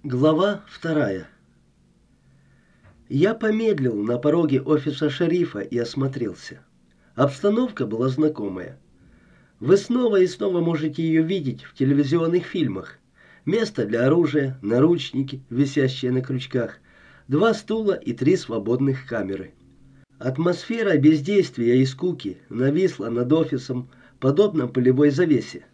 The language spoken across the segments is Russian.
Глава 2. Я помедлил на пороге офиса шерифа и осмотрелся. Обстановка была знакомая. Вы снова и снова можете ее видеть в телевизионных фильмах. Место для оружия, наручники, висящие на крючках, 2 стула и 3 свободных камеры. Атмосфера бездействия и скуки нависла над офисом, подобно пылевой завесе.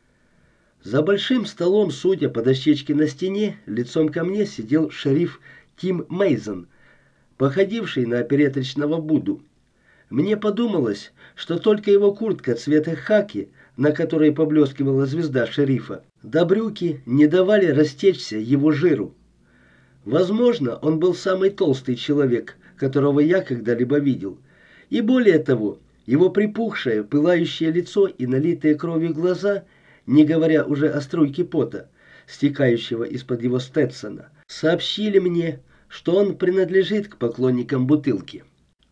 За большим столом, судя по дощечке на стене, лицом ко мне сидел шериф Тим Мейзон, походивший на опереточного Будду. Мне подумалось, что только его куртка цвета хаки, на которой поблескивала звезда шерифа, да брюки не давали растечься его жиру. Возможно, он был самый толстый человек, которого я когда-либо видел. И более того, его припухшее, пылающее лицо и налитые кровью глаза, не говоря уже о струйке пота, стекающего из-под его стетсона, сообщили мне, что он принадлежит к поклонникам бутылки.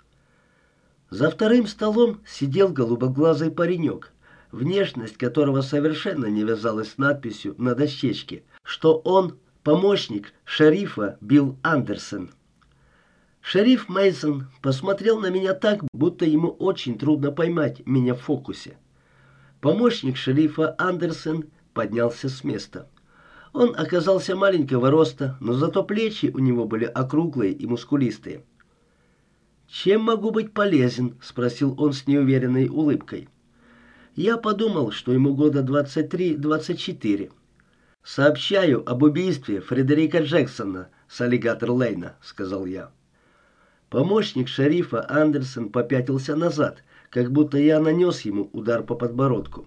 За вторым столом сидел голубоглазый паренек, внешность которого совершенно не вязалась с надписью на дощечке, что он помощник шерифа Билл Андерсон. Шериф Мейсон посмотрел на меня так, будто ему очень трудно поймать меня в фокусе. Помощник шерифа Андерсон поднялся с места. Он оказался маленького роста, но зато плечи у него были округлые и мускулистые. «Чем могу быть полезен?» — спросил он с неуверенной улыбкой. Я подумал, что ему года 23-24. «Сообщаю об убийстве Фредерика Джексона с Аллигатор-Лейна», — сказал я. Помощник шерифа Андерсон попятился назад, как будто я нанес ему удар по подбородку.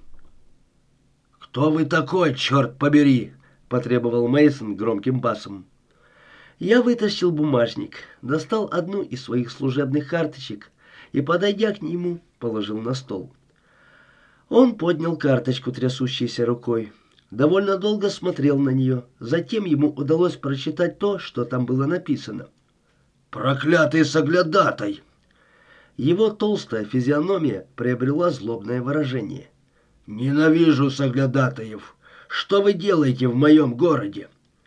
«Кто вы такой, черт побери?» — потребовал Мейсон громким басом. Я вытащил бумажник, достал одну из своих служебных карточек и, подойдя к нему, положил на стол. Он поднял карточку трясущейся рукой, довольно долго смотрел на нее, затем ему удалось прочитать то, что там было написано. «Проклятый соглядатай!» Его толстая физиономия приобрела злобное выражение. «Ненавижу соглядатаев! Что вы делаете в моем городе?»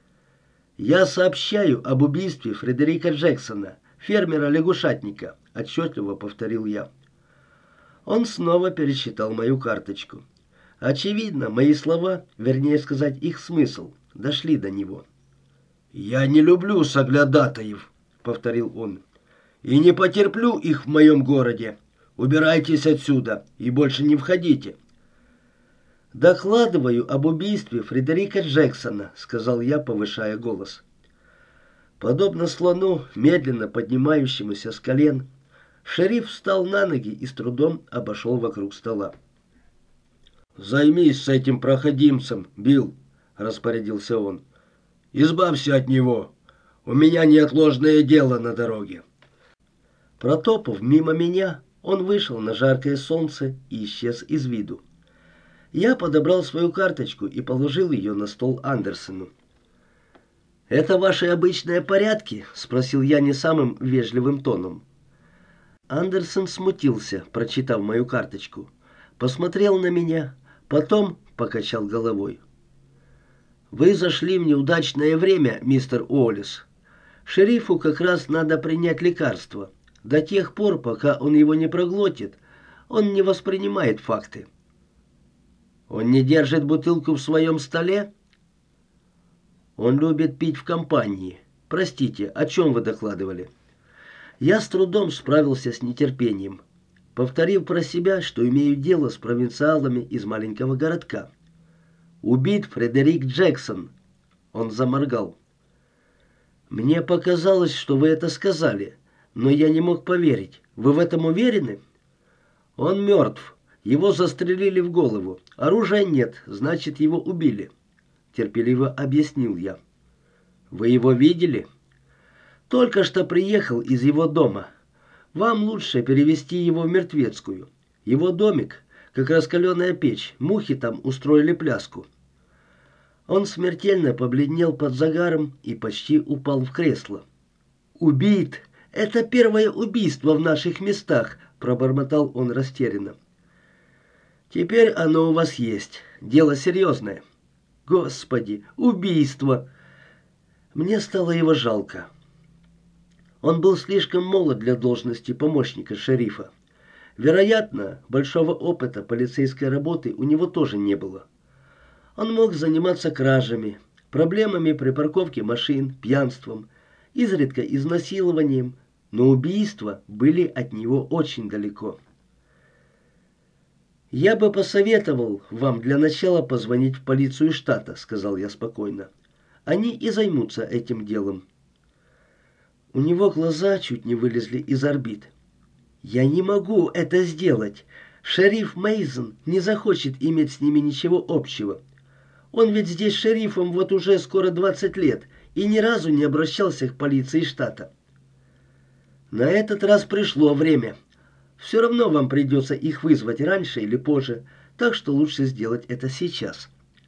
«Я сообщаю об убийстве Фредерика Джексона, фермера-лягушатника», — отчетливо повторил я. Он снова пересчитал мою карточку. Очевидно, мои слова, вернее сказать, их смысл, дошли до него. «Я не люблю соглядатаев», — повторил он. «И не потерплю их в моем городе. Убирайтесь отсюда и больше не входите». «Докладываю об убийстве Фредерика Джексона», — сказал я, повышая голос. Подобно слону, медленно поднимающемуся с колен, шериф встал на ноги и с трудом обошел вокруг стола. «Займись с этим проходимцем, Билл», — распорядился он. «Избавься от него. У меня неотложное дело на дороге». Протопав мимо меня, он вышел на жаркое солнце и исчез из виду. Я подобрал свою карточку и положил ее на стол Андерсону. «Это ваши обычные порядки?» — спросил я не самым вежливым тоном. Андерсон смутился, прочитав мою карточку. Посмотрел на меня, потом покачал головой. «Вы зашли в неудачное время, мистер Уоллес. Шерифу как раз надо принять лекарство. До тех пор, пока он его не проглотит, он не воспринимает факты». «Он не держит бутылку в своем столе?» «Он любит пить в компании. Простите, о чем вы докладывали?» Я с трудом справился с нетерпением, повторив про себя, что имею дело с провинциалами из маленького городка. «Убит Фредерик Джексон». Он заморгал. «Мне показалось, что вы это сказали, но я не мог поверить. Вы в этом уверены?» «Он мертв. Его застрелили в голову. Оружия нет, значит, его убили», — терпеливо объяснил я. «Вы его видели?» «Только что приехал из его дома. Вам лучше перевести его в мертвецкую. Его домик, как раскаленная печь, мухи там устроили пляску». Он смертельно побледнел под загаром и почти упал в кресло. «Убит! Это первое убийство в наших местах!» — пробормотал он растерянно. «Теперь оно у вас есть. Дело серьезное». «Господи, убийство!» Мне стало его жалко. Он был слишком молод для должности помощника шерифа. Вероятно, большого опыта полицейской работы у него тоже не было. Он мог заниматься кражами, проблемами при парковке машин, пьянством, изредка изнасилованием, но убийства были от него очень далеко. «Я бы посоветовал вам для начала позвонить в полицию штата», — сказал я спокойно. «Они и займутся этим делом». У него глаза чуть не вылезли из орбит. «Я не могу это сделать. Шериф Мейсон не захочет иметь с ними ничего общего. Он ведь здесь шерифом вот уже скоро 20 лет и ни разу не обращался к полиции штата». «На этот раз пришло время. Все равно вам придется их вызвать раньше или позже, так что лучше сделать это сейчас».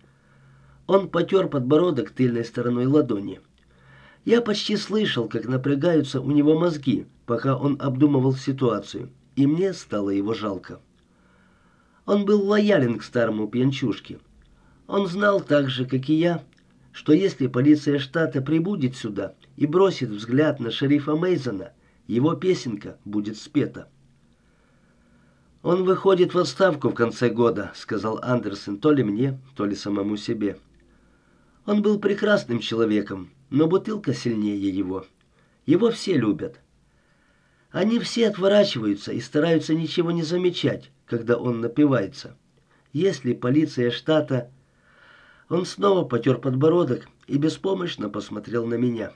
Он потер подбородок тыльной стороной ладони. Я почти слышал, как напрягаются у него мозги, пока он обдумывал ситуацию, и мне стало его жалко. Он был лоялен к старому пьянчушке. Он знал так же, как и я, что если полиция штата прибудет сюда и бросит взгляд на шерифа Мейсона, его песенка будет спета. «Он выходит в отставку в конце года», — сказал Андерсон то ли мне, то ли самому себе. Он был прекрасным человеком, но бутылка сильнее его. Его все любят. Они все отворачиваются и стараются ничего не замечать, когда он напивается. Если полиция штата... Он снова потер подбородок и беспомощно посмотрел на меня.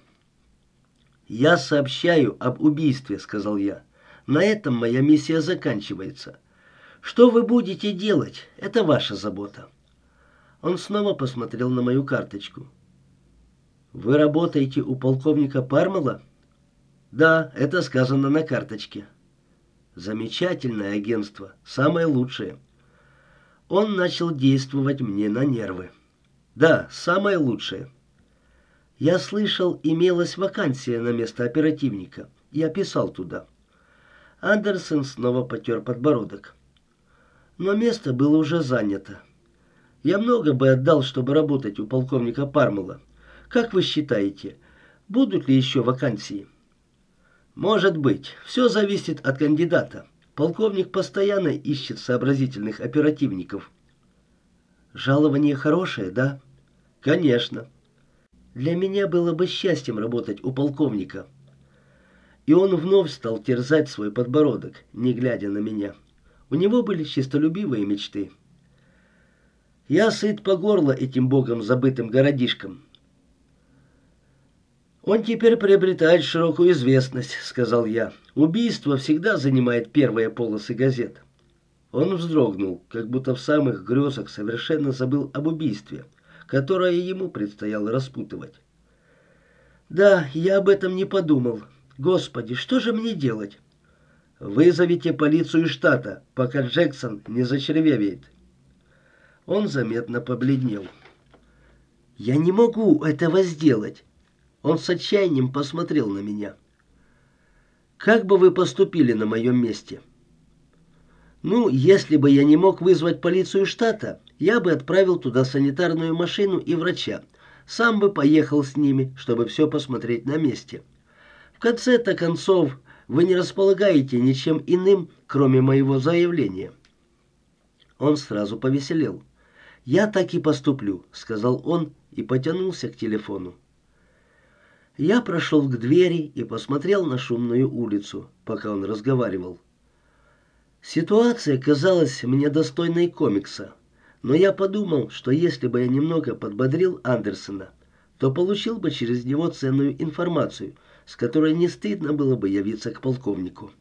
«Я сообщаю об убийстве», — сказал я. «На этом моя миссия заканчивается. Что вы будете делать, это ваша забота». Он снова посмотрел на мою карточку. «Вы работаете у полковника Пармела?» «Да, это сказано на карточке». «Замечательное агентство, самое лучшее». Он начал действовать мне на нервы. «Да, самое лучшее». Я слышал, имелась вакансия на место оперативника. Я писал туда. Андерсон снова потер подбородок. Но место было уже занято. Я много бы отдал, чтобы работать у полковника Пармела. Как вы считаете, будут ли еще вакансии? Может быть. Все зависит от кандидата. Полковник постоянно ищет сообразительных оперативников. Жалование хорошее, да? Конечно. Для меня было бы счастьем работать у полковника. И он вновь стал терзать свой подбородок, не глядя на меня. У него были честолюбивые мечты. Я сыт по горло этим богом забытым городишком. «Он теперь приобретает широкую известность», — сказал я. «Убийство всегда занимает первые полосы газет». Он вздрогнул, как будто в самых грезах совершенно забыл об убийстве, которое ему предстояло распутывать. «Да, я об этом не подумал. Господи, что же мне делать?» «Вызовите полицию штата, пока Джексон не зачервевеет». Он заметно побледнел. «Я не могу этого сделать». Он с отчаянием посмотрел на меня. «Как бы вы поступили на моем месте?» «Ну, если бы я не мог вызвать полицию штата, я бы отправил туда санитарную машину и врача. Сам бы поехал с ними, чтобы все посмотреть на месте. В конце-то концов, вы не располагаете ничем иным, кроме моего заявления». Он сразу повеселел. «Я так и поступлю», — сказал он и потянулся к телефону. Я прошел к двери и посмотрел на шумную улицу, пока он разговаривал. Ситуация казалась мне достойной комикса, но я подумал, что если бы я немного подбодрил Андерсона, то получил бы через него ценную информацию, с которой не стыдно было бы явиться к полковнику.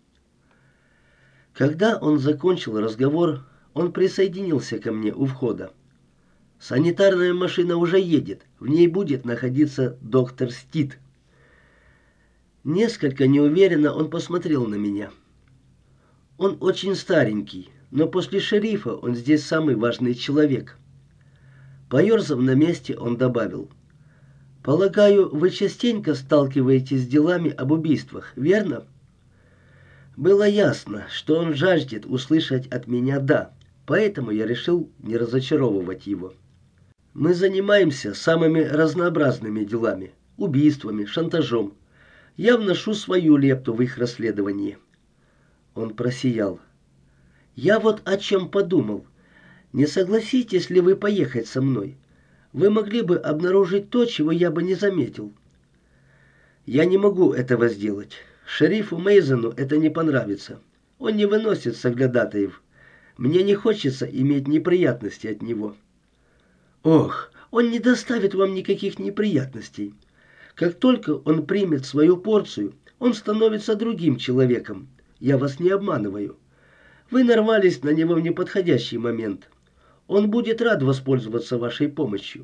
Когда он закончил разговор, он присоединился ко мне у входа. «Санитарная машина уже едет, в ней будет находиться доктор Стит». Несколько неуверенно он посмотрел на меня. Он очень старенький, но после шерифа он здесь самый важный человек. Поерзав на месте, он добавил: «Полагаю, вы частенько сталкиваетесь с делами об убийствах, верно?» Было ясно, что он жаждет услышать от меня «да», поэтому я решил не разочаровывать его. «Мы занимаемся самыми разнообразными делами. убийствами, шантажом. Я вношу свою лепту в их расследование». Он просиял. «Я вот о чем подумал. Не согласитесь ли вы поехать со мной? Вы могли бы обнаружить то, чего я бы не заметил». «Я не могу этого сделать. Шерифу Мейзону это не понравится. Он не выносит соглядатаев. Мне не хочется иметь неприятности от него». «Ох, он не доставит вам никаких неприятностей. Как только он примет свою порцию, он становится другим человеком. Я вас не обманываю. Вы нарвались на него в неподходящий момент. Он будет рад воспользоваться вашей помощью».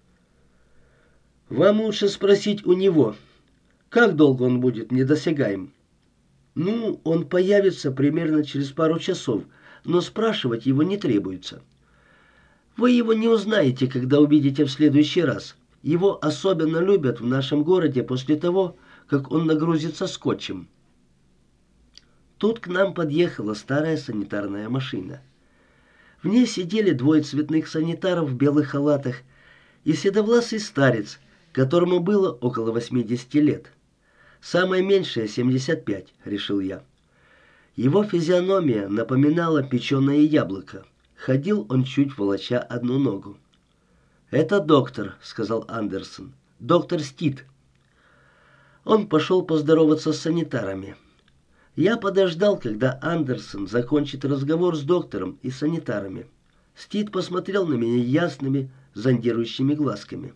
«Вам лучше спросить у него, как долго он будет недосягаем». «Ну, он появится примерно через пару часов, но спрашивать его не требуется. Вы его не узнаете, когда увидите в следующий раз. Его особенно любят в нашем городе после того, как он нагрузится скотчем». Тут к нам подъехала старая санитарная машина. В ней сидели двое цветных санитаров в белых халатах и седовласый старец, которому было около 80 лет. Самое меньшее 75, решил я. Его физиономия напоминала печеное яблоко. Ходил он чуть волоча одну ногу. «Это доктор», — сказал Андерсон. «Доктор Стит». Он пошел поздороваться с санитарами. Я подождал, когда Андерсон закончит разговор с доктором и санитарами. Стит посмотрел на меня ясными, зондирующими глазками.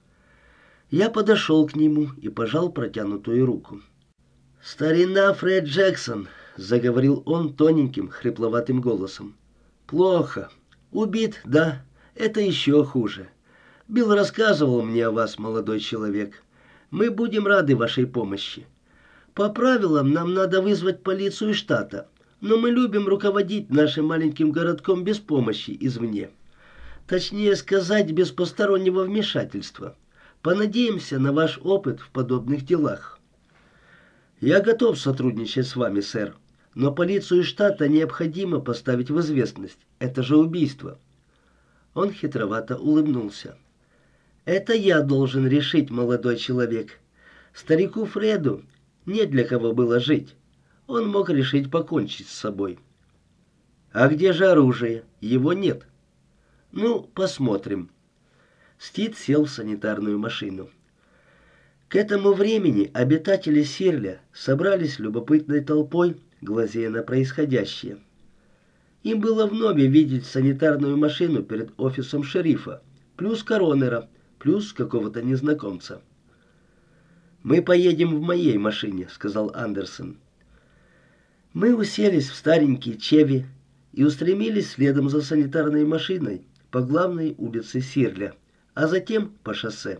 Я подошел к нему и пожал протянутую руку. «Старина Фред Джексон», — заговорил он тоненьким, хрипловатым голосом. «Плохо. Убит, да. Это еще хуже. Билл рассказывал мне о вас, молодой человек. Мы будем рады вашей помощи. По правилам нам надо вызвать полицию штата, но мы любим руководить нашим маленьким городком без помощи извне. Точнее сказать, без постороннего вмешательства. Понадеемся на ваш опыт в подобных делах». «Я готов сотрудничать с вами, сэр, но полицию штата необходимо поставить в известность. Это же убийство». Он хитровато улыбнулся. «Это я должен решить, молодой человек. Старику Фреду не для кого было жить. Он мог решить покончить с собой». «А где же оружие? Его нет». «Ну, посмотрим». Стит сел в санитарную машину. К этому времени обитатели Сирля собрались любопытной толпой, глазея на происходящее. Им было вновь видеть санитарную машину перед офисом шерифа, плюс коронера, плюс какого-то незнакомца. «Мы поедем в моей машине», — сказал Андерсон. Мы уселись в старенький Чеви и устремились следом за санитарной машиной по главной улице Сирля, а затем по шоссе.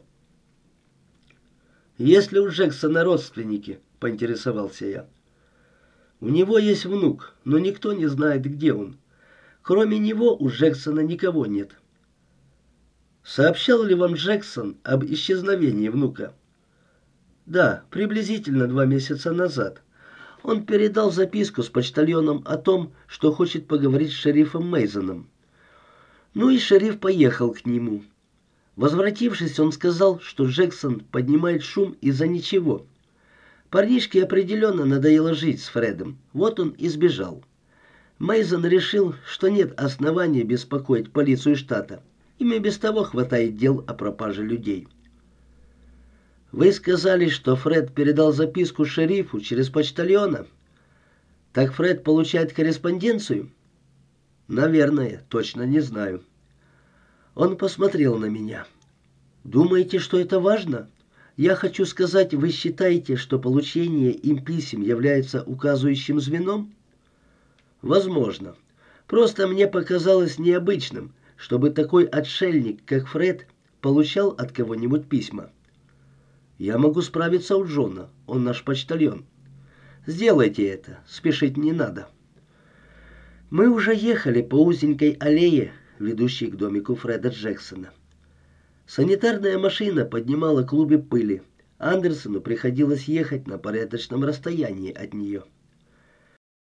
«Есть ли у Джексона родственники?» — поинтересовался я. «У него есть внук, но никто не знает, где он. Кроме него у Джексона никого нет». «Сообщал ли вам Джексон об исчезновении внука?» «Да, приблизительно 2 месяца назад. Он передал записку с почтальоном о том, что хочет поговорить с шерифом Мейзоном. Ну и шериф поехал к нему. Возвратившись, он сказал, что Джексон поднимает шум из-за ничего. Парнишке определенно надоело жить с Фредом, вот он и сбежал. Мейзон решил, что нет основания беспокоить полицию штата. Им и без того хватает дел о пропаже людей». «Вы сказали, что Фред передал записку шерифу через почтальона? Так Фред получает корреспонденцию?» «Наверное, точно не знаю». Он посмотрел на меня. «Думаете, что это важно? Я хочу сказать, вы считаете, что получение им писем является указывающим звеном?» «Возможно. Просто мне показалось необычным, чтобы такой отшельник, как Фред, получал от кого-нибудь письма. Я могу справиться у Джона, он наш почтальон. Сделайте это, спешить не надо». Мы уже ехали по узенькой аллее, ведущей к домику Фреда Джексона. Санитарная машина поднимала клубы пыли. Андерсону приходилось ехать на порядочном расстоянии от нее.